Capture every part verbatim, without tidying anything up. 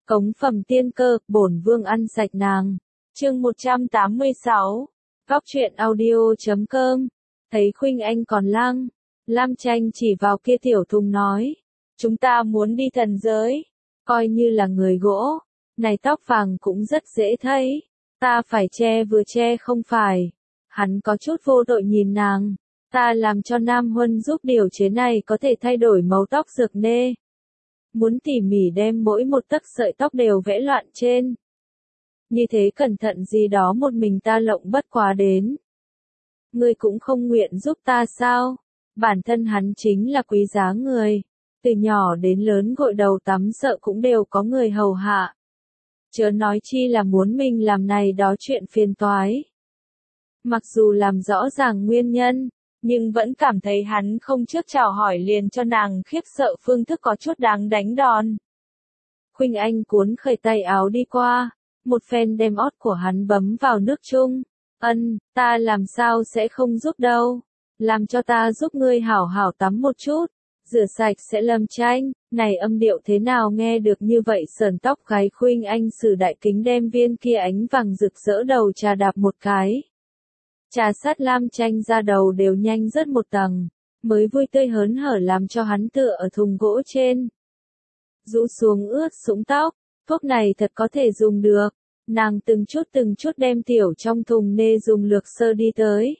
Cống phẩm tiên cơ, bổn vương ăn sạch nàng. Chương một trăm tám mươi sáu. Góc truyện audio chấm com. Thấy Khuynh Anh còn lăng, Lam Tranh chỉ vào kia tiểu thùng nói, chúng ta muốn đi thần giới, coi như là người gỗ, này tóc vàng cũng rất dễ thấy, ta phải che vừa che không phải. Hắn có chút vô tội nhìn nàng, ta làm cho Nam Huân giúp điều chế này có thể thay đổi màu tóc dược nê. Muốn tỉ mỉ đem mỗi một tấc sợi tóc đều vẽ loạn trên. Như thế cẩn thận gì đó một mình ta lộng bất quá đến. Ngươi cũng không nguyện giúp ta sao? Bản thân hắn chính là quý giá người. Từ nhỏ đến lớn gội đầu tắm sợ cũng đều có người hầu hạ. Chớ nói chi là muốn mình làm này đó chuyện phiền toái. Mặc dù làm rõ ràng nguyên nhân, nhưng vẫn cảm thấy hắn không trước chào hỏi liền cho nàng khiếp sợ phương thức có chút đáng đánh đòn. Khuynh Anh cuốn khởi tay áo đi qua, một phen đem ót của hắn bấm vào nước chung. Ân, ta làm sao sẽ không giúp đâu. Làm cho ta giúp ngươi hảo hảo tắm một chút, rửa sạch sẽ Lâm Tranh. Này âm điệu thế nào nghe được như vậy sờn tóc gáy. Khuynh Anh sử đại kính đem viên kia ánh vàng rực rỡ đầu trà đạp một cái. Trà sát Lam Tranh ra đầu đều nhanh rớt một tầng, mới vui tươi hớn hở làm cho hắn tựa ở thùng gỗ trên. Rũ xuống ướt sũng tóc, thuốc này thật có thể dùng được. Nàng từng chút từng chút đem tiểu trong thùng nê dùng lược sơ đi tới.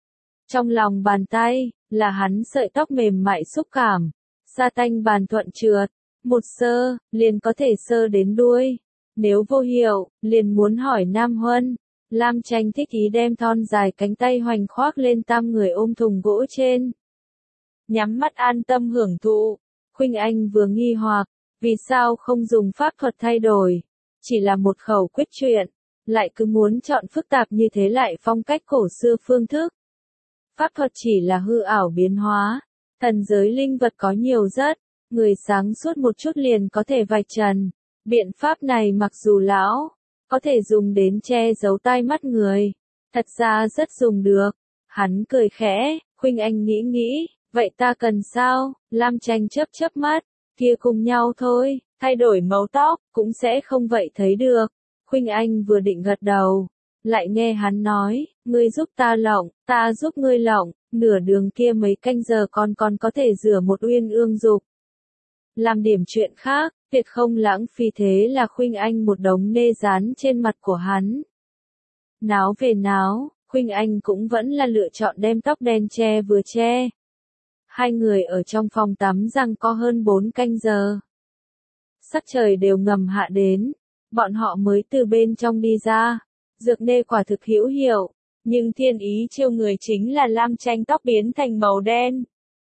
Trong lòng bàn tay, là hắn sợi tóc mềm mại xúc cảm, sa tanh bàn thuận trượt, một sơ, liền có thể sơ đến đuôi. Nếu vô hiệu, liền muốn hỏi Nam Huân. Lam Tranh thích ý đem thon dài cánh tay hoành khoác lên tam người ôm thùng gỗ trên. Nhắm mắt an tâm hưởng thụ, Khuynh Anh vừa nghi hoặc, vì sao không dùng pháp thuật thay đổi, chỉ là một khẩu quyết chuyện, lại cứ muốn chọn phức tạp như thế lại phong cách cổ xưa phương thức. Pháp thuật chỉ là hư ảo biến hóa, thần giới linh vật có nhiều rất, người sáng suốt một chút liền có thể vạch trần. Biện pháp này mặc dù lão, có thể dùng đến che giấu tai mắt người, thật ra rất dùng được. Hắn cười khẽ, Khuynh Anh nghĩ nghĩ, vậy ta cần sao? Lam Tranh chớp chớp mắt, kia cùng nhau thôi, thay đổi màu tóc, cũng sẽ không vậy thấy được. Khuynh Anh vừa định gật đầu, lại nghe hắn nói, ngươi giúp ta lộng, ta giúp ngươi lộng, nửa đường kia mấy canh giờ con còn có thể rửa một uyên ương dục. Làm điểm chuyện khác, việc không lãng phí thế là Khuynh Anh một đống nê dán trên mặt của hắn. Náo về náo, Khuynh Anh cũng vẫn là lựa chọn đem tóc đen che vừa che. Hai người ở trong phòng tắm giằng co hơn bốn canh giờ. Sắc trời đều ngầm hạ đến, bọn họ mới từ bên trong đi ra. Dược nê quả thực hữu hiệu, nhưng thiên ý chiêu người chính là Lam Tranh tóc biến thành màu đen.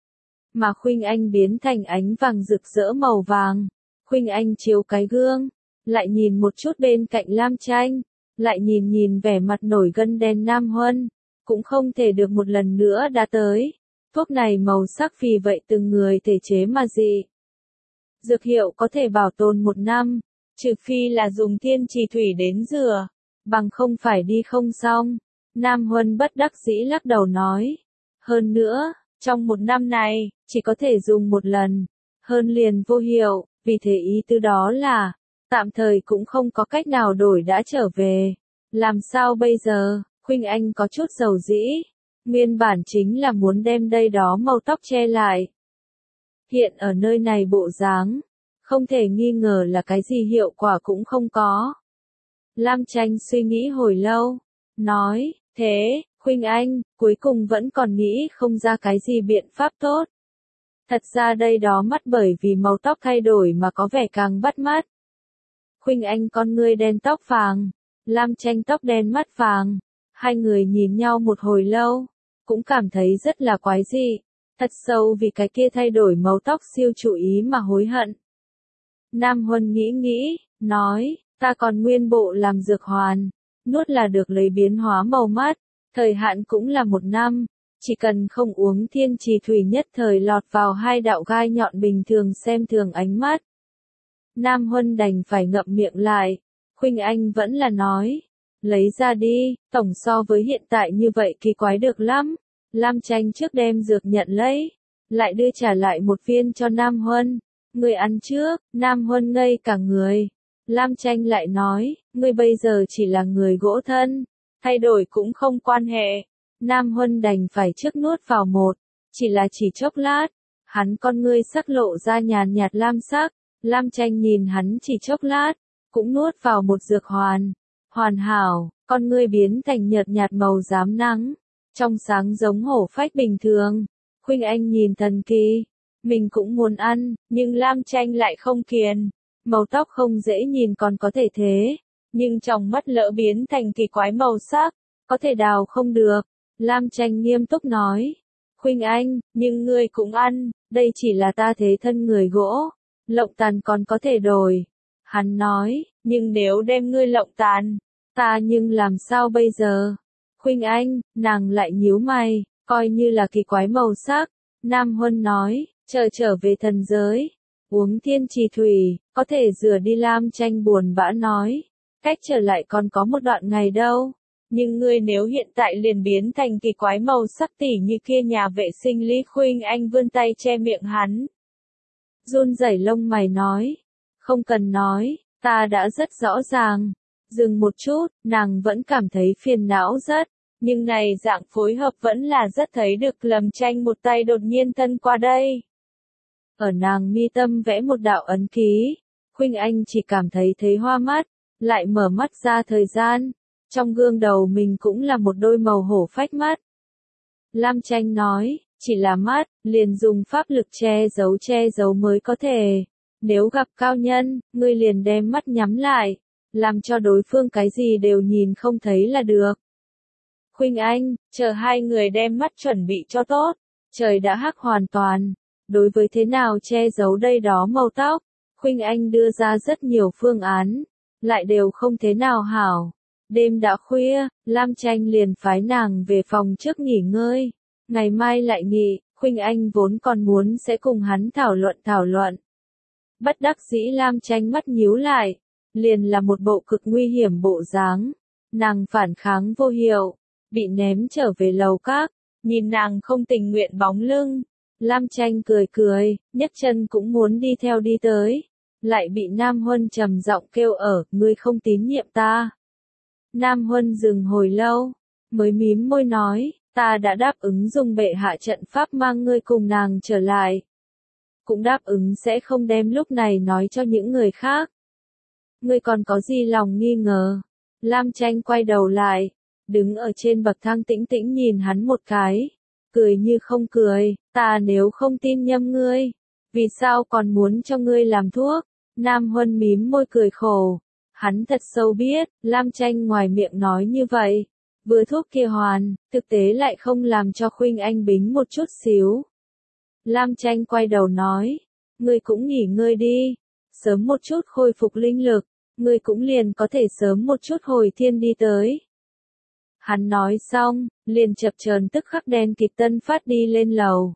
Mà Khuynh Anh biến thành ánh vàng rực rỡ màu vàng. Khuynh Anh chiếu cái gương, lại nhìn một chút bên cạnh Lam Tranh, lại nhìn nhìn vẻ mặt nổi gân đen Nam Huân, cũng không thể được một lần nữa đã tới. Thuốc này màu sắc vì vậy từng người thể chế mà dị. Dược hiệu có thể bảo tồn một năm, trừ phi là dùng thiên trì thủy đến rửa, bằng không phải đi không xong. Nam Huân bất đắc dĩ lắc đầu nói. Hơn nữa, trong một năm này, chỉ có thể dùng một lần, hơn liền vô hiệu, vì thế ý tứ đó là, tạm thời cũng không có cách nào đổi đã trở về. Làm sao bây giờ? Khuynh Anh có chút dầu dĩ, nguyên bản chính là muốn đem đây đó màu tóc che lại. Hiện ở nơi này bộ dáng, không thể nghi ngờ là cái gì hiệu quả cũng không có. Lam Tranh suy nghĩ hồi lâu, nói, thế, Khuynh Anh, cuối cùng vẫn còn nghĩ không ra cái gì biện pháp tốt. Thật ra đây đó mắt bởi vì màu tóc thay đổi mà có vẻ càng bắt mắt. Khuynh Anh con ngươi đen tóc vàng, Lam Tranh tóc đen mắt vàng, hai người nhìn nhau một hồi lâu, cũng cảm thấy rất là quái dị, thật sâu vì cái kia thay đổi màu tóc siêu chú ý mà hối hận. Nam Huân nghĩ nghĩ, nói, ta còn nguyên bộ làm dược hoàn, nuốt là được lấy biến hóa màu mắt, thời hạn cũng là một năm, chỉ cần không uống thiên trì thủy nhất thời lọt vào hai đạo gai nhọn bình thường xem thường ánh mắt. Nam Huân đành phải ngậm miệng lại, Khuynh Anh vẫn là nói, lấy ra đi, tổng so với hiện tại như vậy kỳ quái được lắm. Lam Tranh trước đem dược nhận lấy, lại đưa trả lại một viên cho Nam Huân. Người ăn trước, Nam Huân ngây cả người. Lam Tranh lại nói, ngươi bây giờ chỉ là người gỗ thân, thay đổi cũng không quan hệ. Nam Huân đành phải trước nuốt vào một, chỉ là chỉ chốc lát, hắn con ngươi sắc lộ ra nhàn nhạt lam sắc, Lam Tranh nhìn hắn chỉ chốc lát, cũng nuốt vào một dược hoàn, hoàn hảo, con ngươi biến thành nhợt nhạt màu rám nắng, trong sáng giống hổ phách bình thường. Khuynh Anh nhìn thần kỳ, mình cũng muốn ăn, nhưng Lam Tranh lại không kiền, màu tóc không dễ nhìn còn có thể thế, nhưng trong mắt lỡ biến thành kỳ quái màu sắc, có thể đào không được. Lam Tranh nghiêm túc nói, Khuynh Anh, nhưng ngươi cũng ăn, đây chỉ là ta thế thân người gỗ, lộng tàn còn có thể đổi. Hắn nói, nhưng nếu đem ngươi lộng tàn, ta nhưng làm sao bây giờ? Khuynh Anh, nàng lại nhíu mày, coi như là kỳ quái màu sắc. Nam Huân nói, chờ trở về thần giới, uống thiên trì thủy, có thể rửa đi. Lam Tranh buồn bã nói, cách trở lại còn có một đoạn ngày đâu. Nhưng ngươi nếu hiện tại liền biến thành kỳ quái màu sắc tỉ như kia nhà vệ sinh Lý. Khuynh Anh vươn tay che miệng hắn. Run rẩy lông mày nói, không cần nói, ta đã rất rõ ràng. Dừng một chút, nàng vẫn cảm thấy phiền não rất, nhưng này dạng phối hợp vẫn là rất thấy được. Lam Tranh một tay đột nhiên thân qua đây. Ở nàng mi tâm vẽ một đạo ấn ký, Khuynh Anh chỉ cảm thấy thấy hoa mắt, lại mở mắt ra thời gian. Trong gương đầu mình cũng là một đôi màu hổ phách mắt. Lam Tranh nói, chỉ là mắt, liền dùng pháp lực che giấu che giấu mới có thể. Nếu gặp cao nhân, ngươi liền đem mắt nhắm lại, làm cho đối phương cái gì đều nhìn không thấy là được. Khuynh Anh, chờ hai người đem mắt chuẩn bị cho tốt, trời đã hắc hoàn toàn. Đối với thế nào che giấu đây đó màu tóc, Khuynh Anh đưa ra rất nhiều phương án, lại đều không thế nào hảo. Đêm đã khuya, Lam Tranh liền phái nàng về phòng trước nghỉ ngơi. Ngày mai lại nghỉ, Khuynh Anh vốn còn muốn sẽ cùng hắn thảo luận thảo luận. Bất đắc dĩ Lam Tranh mắt nhíu lại, liền là một bộ cực nguy hiểm bộ dáng. Nàng phản kháng vô hiệu, bị ném trở về lầu các, nhìn nàng không tình nguyện bóng lưng. Lam Tranh cười cười, nhấc chân cũng muốn đi theo đi tới. Lại bị Nam Huân trầm giọng kêu ở, ngươi không tín nhiệm ta. Nam Huân dừng hồi lâu, mới mím môi nói, ta đã đáp ứng dùng bệ hạ trận pháp mang ngươi cùng nàng trở lại. Cũng đáp ứng sẽ không đem lúc này nói cho những người khác. Ngươi còn có gì lòng nghi ngờ? Lam Tranh quay đầu lại, đứng ở trên bậc thang tĩnh tĩnh nhìn hắn một cái, cười như không cười, ta nếu không tin nhầm ngươi, vì sao còn muốn cho ngươi làm thuốc? Nam Huân mím môi cười khổ. Hắn thật sâu biết, Lam Tranh ngoài miệng nói như vậy, vừa thuốc kia hoàn, thực tế lại không làm cho Khuynh Anh bính một chút xíu. Lam Tranh quay đầu nói, ngươi cũng nghỉ ngơi đi, sớm một chút khôi phục linh lực, ngươi cũng liền có thể sớm một chút hồi thiên đi tới. Hắn nói xong, liền chập chờn tức khắc đen kịt tân phát đi lên lầu.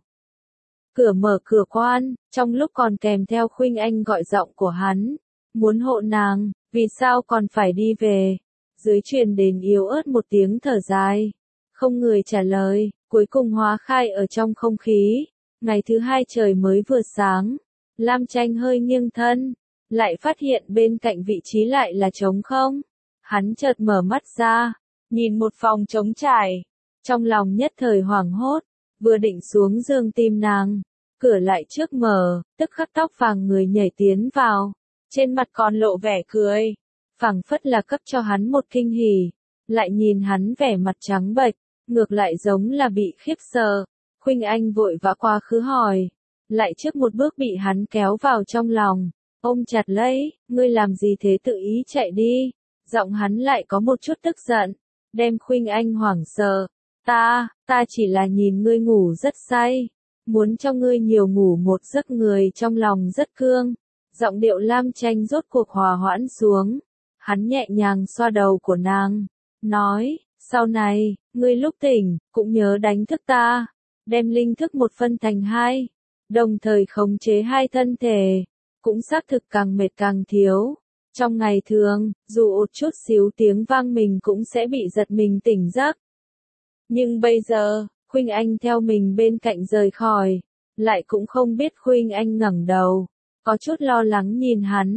Cửa mở cửa quan, trong lúc còn kèm theo Khuynh Anh gọi giọng của hắn, muốn hộ nàng. Vì sao còn phải đi về? Dưới truyền đến yếu ớt một tiếng thở dài. Không người trả lời, cuối cùng hóa khai ở trong không khí. Ngày thứ hai trời mới vừa sáng. Lam Tranh hơi nghiêng thân. Lại phát hiện bên cạnh vị trí lại là trống không. Hắn chợt mở mắt ra. Nhìn một phòng trống trải. Trong lòng nhất thời hoảng hốt. Vừa định xuống giường tìm nàng. Cửa lại trước mở, tức khắc tóc vàng người nhảy tiến vào. Trên mặt còn lộ vẻ cười, phảng phất là cấp cho hắn một kinh hỉ. Lại nhìn hắn vẻ mặt trắng bệch, ngược lại giống là bị khiếp sợ. Khuynh Anh vội vã quá khứ hỏi, lại trước một bước bị hắn kéo vào trong lòng, ôm chặt lấy, ngươi làm gì thế, tự ý chạy đi. Giọng hắn lại có một chút tức giận, đem Khuynh Anh hoảng sợ. Ta, ta chỉ là nhìn ngươi ngủ rất say, muốn cho ngươi nhiều ngủ một giấc. Người trong lòng rất cương. Giọng điệu Lam Tranh rốt cuộc hòa hoãn xuống. Hắn nhẹ nhàng xoa đầu của nàng, nói, sau này, ngươi lúc tỉnh, cũng nhớ đánh thức ta, đem linh thức một phân thành hai, đồng thời khống chế hai thân thể, cũng xác thực càng mệt càng thiếu. Trong ngày thường, dù một chút xíu tiếng vang mình cũng sẽ bị giật mình tỉnh giấc. Nhưng bây giờ, Khuynh Anh theo mình bên cạnh rời khỏi, lại cũng không biết Khuynh Anh ngẩng đầu. Có chút lo lắng nhìn hắn,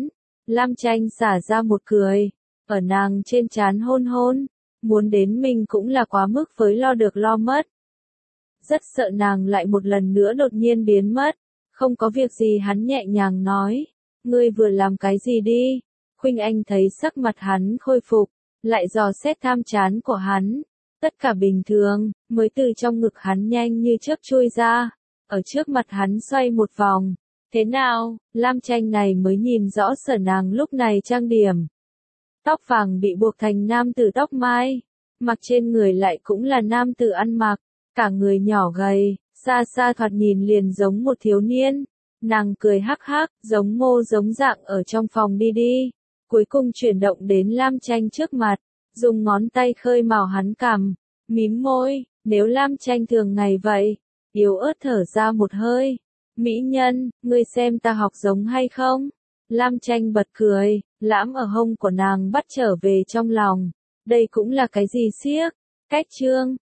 Lam Tranh xả ra một cười, ở nàng trên trán hôn hôn, muốn đến mình cũng là quá mức với lo được lo mất. Rất sợ nàng lại một lần nữa đột nhiên biến mất, không có việc gì hắn nhẹ nhàng nói, ngươi vừa làm cái gì đi, Khuynh Anh thấy sắc mặt hắn khôi phục, lại dò xét tham chán của hắn, tất cả bình thường, mới từ trong ngực hắn nhanh như chớp chui ra, ở trước mặt hắn xoay một vòng. Thế nào, Lam Tranh này mới nhìn rõ sở nàng lúc này trang điểm. Tóc vàng bị buộc thành nam tử tóc mai, mặc trên người lại cũng là nam tử ăn mặc, cả người nhỏ gầy, xa xa thoạt nhìn liền giống một thiếu niên. Nàng cười hắc hắc, giống ngô giống dạng ở trong phòng đi đi, cuối cùng chuyển động đến Lam Tranh trước mặt, dùng ngón tay khơi mào hắn cằm, mím môi, nếu Lam Tranh thường ngày vậy, yếu ớt thở ra một hơi. Mỹ nhân, ngươi xem ta học giống hay không? Lam Tranh bật cười, lãm ở hông của nàng bắt trở về trong lòng. Đây cũng là cái gì xiếc? Cách chương